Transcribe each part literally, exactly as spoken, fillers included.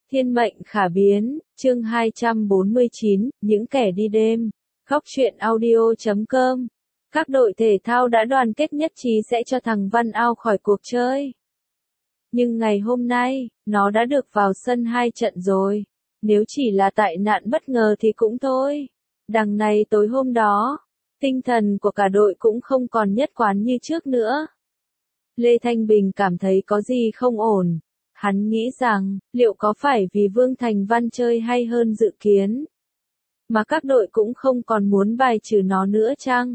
Thiên mệnh khả biến, chương hai trăm bốn mươi chín, những kẻ đi đêm. Góc truyện audio chấm com. Các đội thể thao đã đoàn kết nhất trí sẽ cho thằng Văn out khỏi cuộc chơi. Nhưng ngày hôm nay, nó đã được vào sân hai trận rồi. Nếu chỉ là tại nạn bất ngờ thì cũng thôi. Đằng này tối hôm đó, tinh thần của cả đội cũng không còn nhất quán như trước nữa. Lê Thanh Bình cảm thấy có gì không ổn. Hắn nghĩ rằng, liệu có phải vì Vương Thành Văn chơi hay hơn dự kiến, mà các đội cũng không còn muốn bài trừ nó nữa chăng?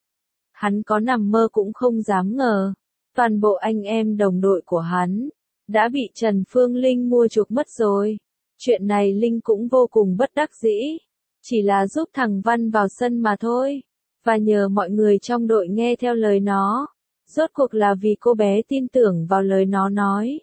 Hắn có nằm mơ cũng không dám ngờ, toàn bộ anh em đồng đội của hắn đã bị Trần Phương Linh mua chuộc mất rồi. Chuyện này Linh cũng vô cùng bất đắc dĩ, chỉ là giúp thằng Văn vào sân mà thôi, và nhờ mọi người trong đội nghe theo lời nó. Rốt cuộc là vì cô bé tin tưởng vào lời nó nói.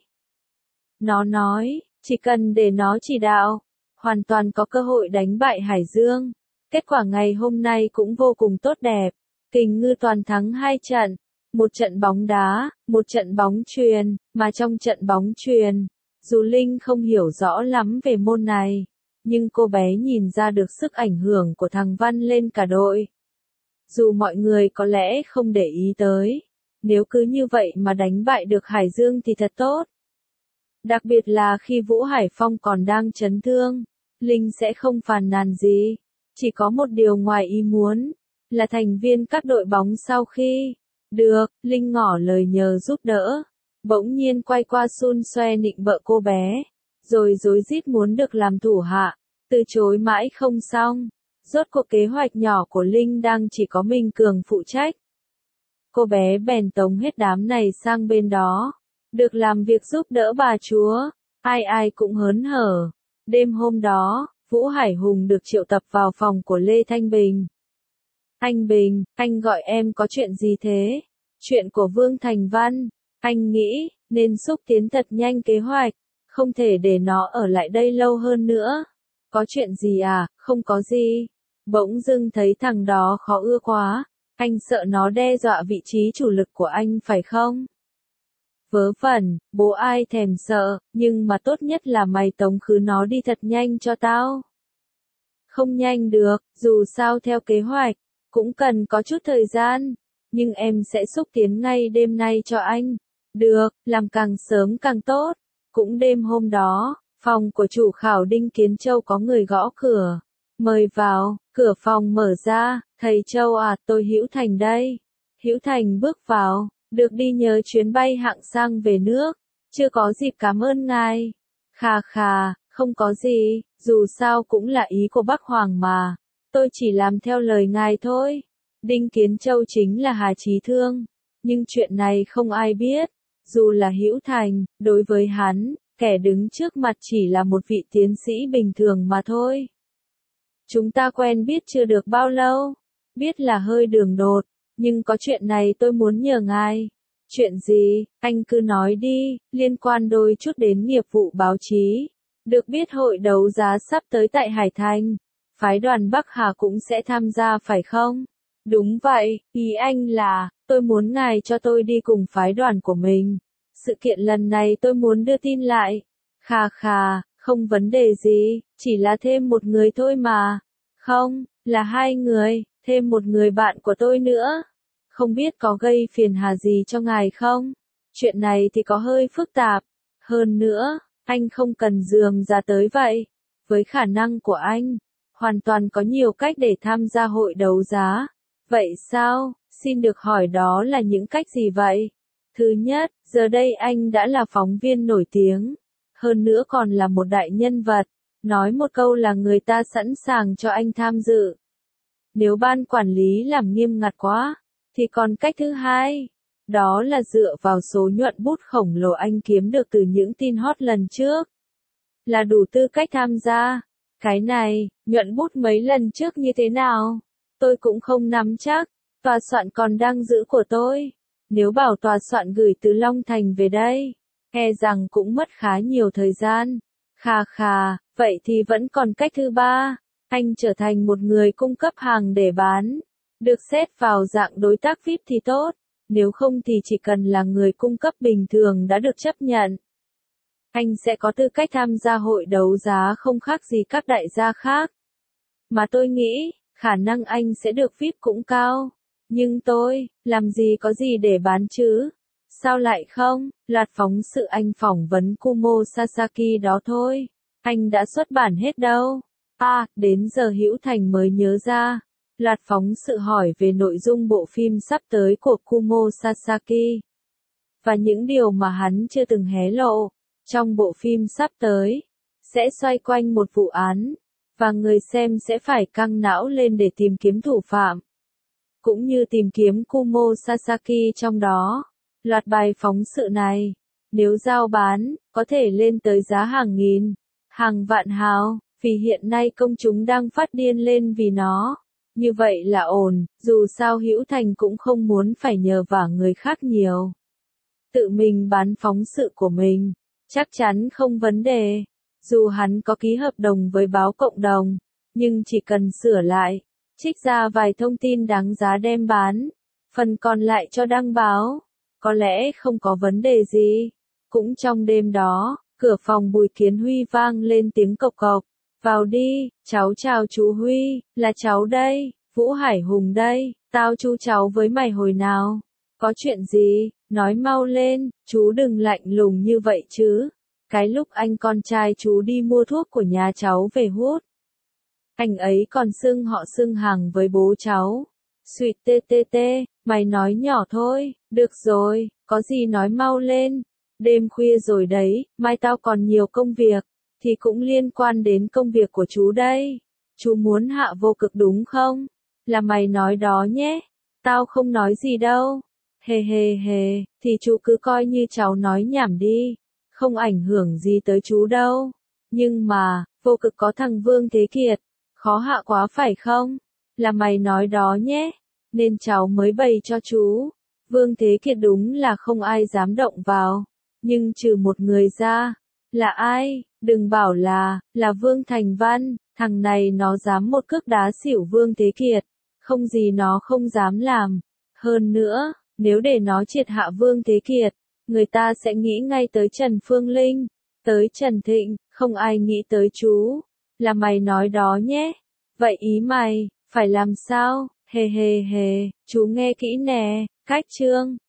Nó nói, chỉ cần để nó chỉ đạo, hoàn toàn có cơ hội đánh bại Hải Dương. Kết quả ngày hôm nay cũng vô cùng tốt đẹp. Kình Ngư toàn thắng hai trận, một trận bóng đá, một trận bóng chuyền, mà trong trận bóng chuyền, dù Linh không hiểu rõ lắm về môn này, nhưng cô bé nhìn ra được sức ảnh hưởng của thằng Văn lên cả đội. Dù mọi người có lẽ không để ý tới, nếu cứ như vậy mà đánh bại được Hải Dương thì thật tốt. Đặc biệt là khi Vũ Hải Phong còn đang chấn thương, Linh sẽ không phàn nàn gì. Chỉ có một điều ngoài ý muốn, là thành viên các đội bóng sau khi được Linh ngỏ lời nhờ giúp đỡ, bỗng nhiên quay qua xun xoe nịnh bợ cô bé, rồi rối rít muốn được làm thủ hạ, từ chối mãi không xong. Rốt cuộc kế hoạch nhỏ của Linh đang chỉ có mình Cường phụ trách. Cô bé bèn tống hết đám này sang bên đó. Được làm việc giúp đỡ bà chúa, ai ai cũng hớn hở. Đêm hôm đó, Vũ Hải Hùng được triệu tập vào phòng của Lê Thanh Bình. Anh Bình, anh gọi em có chuyện gì thế? Chuyện của Vương Thành Văn. Anh nghĩ, nên xúc tiến thật nhanh kế hoạch, không thể để nó ở lại đây lâu hơn nữa. Có chuyện gì à? Không có gì. Bỗng dưng thấy thằng đó khó ưa quá. Anh sợ nó đe dọa vị trí chủ lực của anh phải không? Vớ vẩn, bố ai thèm sợ, nhưng mà tốt nhất là mày tống khứ nó đi thật nhanh cho tao. Không nhanh được, dù sao theo kế hoạch, cũng cần có chút thời gian, nhưng em sẽ xúc tiến ngay đêm nay cho anh. Được, làm càng sớm càng tốt. Cũng đêm hôm đó, phòng của chủ khảo Đinh Kiến Châu có người gõ cửa. Mời vào, cửa phòng mở ra, thầy Châu à, tôi Hữu Thành đây. Hữu Thành bước vào. Được đi nhờ chuyến bay hạng sang về nước, chưa có dịp cảm ơn ngài. Khà khà, không có gì, dù sao cũng là ý của Bắc Hoàng mà, tôi chỉ làm theo lời ngài thôi. Đinh Kiến Châu chính là Hà Chí Thương, nhưng chuyện này không ai biết, dù là Hữu Thành, đối với hắn, kẻ đứng trước mặt chỉ là một vị tiến sĩ bình thường mà thôi. Chúng ta quen biết chưa được bao lâu, biết là hơi đường đột. Nhưng có chuyện này tôi muốn nhờ ngài. Chuyện gì, anh cứ nói đi, liên quan đôi chút đến nghiệp vụ báo chí. Được biết hội đấu giá sắp tới tại Hải Thành. Phái đoàn Bắc Hà cũng sẽ tham gia phải không? Đúng vậy, ý anh là, tôi muốn ngài cho tôi đi cùng phái đoàn của mình. Sự kiện lần này tôi muốn đưa tin lại. Khà khà, không vấn đề gì, chỉ là thêm một người thôi mà. Không, là hai người. Thêm một người bạn của tôi nữa. Không biết có gây phiền hà gì cho ngài không? Chuyện này thì có hơi phức tạp. Hơn nữa, anh không cần dườm ra tới vậy. Với khả năng của anh, hoàn toàn có nhiều cách để tham gia hội đấu giá. Vậy sao? Xin được hỏi đó là những cách gì vậy? Thứ nhất, giờ đây anh đã là phóng viên nổi tiếng. Hơn nữa còn là một đại nhân vật. Nói một câu là người ta sẵn sàng cho anh tham dự. Nếu ban quản lý làm nghiêm ngặt quá, thì còn cách thứ hai, đó là dựa vào số nhuận bút khổng lồ anh kiếm được từ những tin hot lần trước. Là đủ tư cách tham gia. Cái này, nhuận bút mấy lần trước như thế nào? Tôi cũng không nắm chắc, tòa soạn còn đang giữ của tôi. Nếu bảo tòa soạn gửi từ Long Thành về đây, e rằng cũng mất khá nhiều thời gian. Khà khà, vậy thì vẫn còn cách thứ ba. Anh trở thành một người cung cấp hàng để bán. Được xét vào dạng đối tác vi ai pi thì tốt. Nếu không thì chỉ cần là người cung cấp bình thường đã được chấp nhận. Anh sẽ có tư cách tham gia hội đấu giá không khác gì các đại gia khác. Mà tôi nghĩ, khả năng anh sẽ được vi ai pi cũng cao. Nhưng tôi, làm gì có gì để bán chứ? Sao lại không? Loạt phóng sự anh phỏng vấn Kumo Sasaki đó thôi. Anh đã xuất bản hết đâu. À, đến giờ Hữu Thành mới nhớ ra. Loạt phóng sự hỏi về nội dung bộ phim sắp tới của Kumo Sasaki. Và những điều mà hắn chưa từng hé lộ. Trong bộ phim sắp tới, sẽ xoay quanh một vụ án. Và người xem sẽ phải căng não lên để tìm kiếm thủ phạm. Cũng như tìm kiếm Kumo Sasaki trong đó. Loạt bài phóng sự này, nếu giao bán, có thể lên tới giá hàng nghìn, hàng vạn hào, vì hiện nay công chúng đang phát điên lên vì nó. Như vậy là ổn, dù sao Hữu Thành cũng không muốn phải nhờ vả người khác nhiều. Tự mình bán phóng sự của mình, chắc chắn không vấn đề. Dù hắn có ký hợp đồng với báo Cộng đồng, nhưng chỉ cần sửa lại, trích ra vài thông tin đáng giá đem bán, phần còn lại cho đăng báo, có lẽ không có vấn đề gì. Cũng trong đêm đó, cửa phòng Bùi Kiến Huy vang lên tiếng cộc cộc. Vào đi, cháu chào chú Huy, là cháu đây, Vũ Hải Hùng đây, tao chu cháu với mày hồi nào. Có chuyện gì, nói mau lên, chú đừng lạnh lùng như vậy chứ. Cái lúc anh con trai chú đi mua thuốc của nhà cháu về hút. Anh ấy còn xưng họ xưng hàng với bố cháu. Xuyệt tê tê tê, mày nói nhỏ thôi, được rồi, có gì nói mau lên. Đêm khuya rồi đấy, mai tao còn nhiều công việc, thì cũng liên quan đến công việc của chú đây. Chú muốn hạ vô cực đúng không? Là mày nói đó nhé, tao không nói gì đâu. Hề hề hề, thì chú cứ coi như cháu nói nhảm đi, không ảnh hưởng gì tới chú đâu. Nhưng mà, vô cực có thằng Vương Thế Kiệt, khó hạ quá phải không? Là mày nói đó nhé, nên cháu mới bày cho chú. Vương Thế Kiệt đúng là không ai dám động vào, nhưng trừ một người ra, là ai? Đừng bảo là, là Vương Thành Văn, thằng này nó dám một cước đá xỉu Vương Thế Kiệt, không gì nó không dám làm. Hơn nữa, nếu để nó triệt hạ Vương Thế Kiệt, người ta sẽ nghĩ ngay tới Trần Phương Linh, tới Trần Thịnh, không ai nghĩ tới chú. Là mày nói đó nhé. Vậy ý mày, phải làm sao? Hề hề hề, chú nghe kỹ nè, cách chương.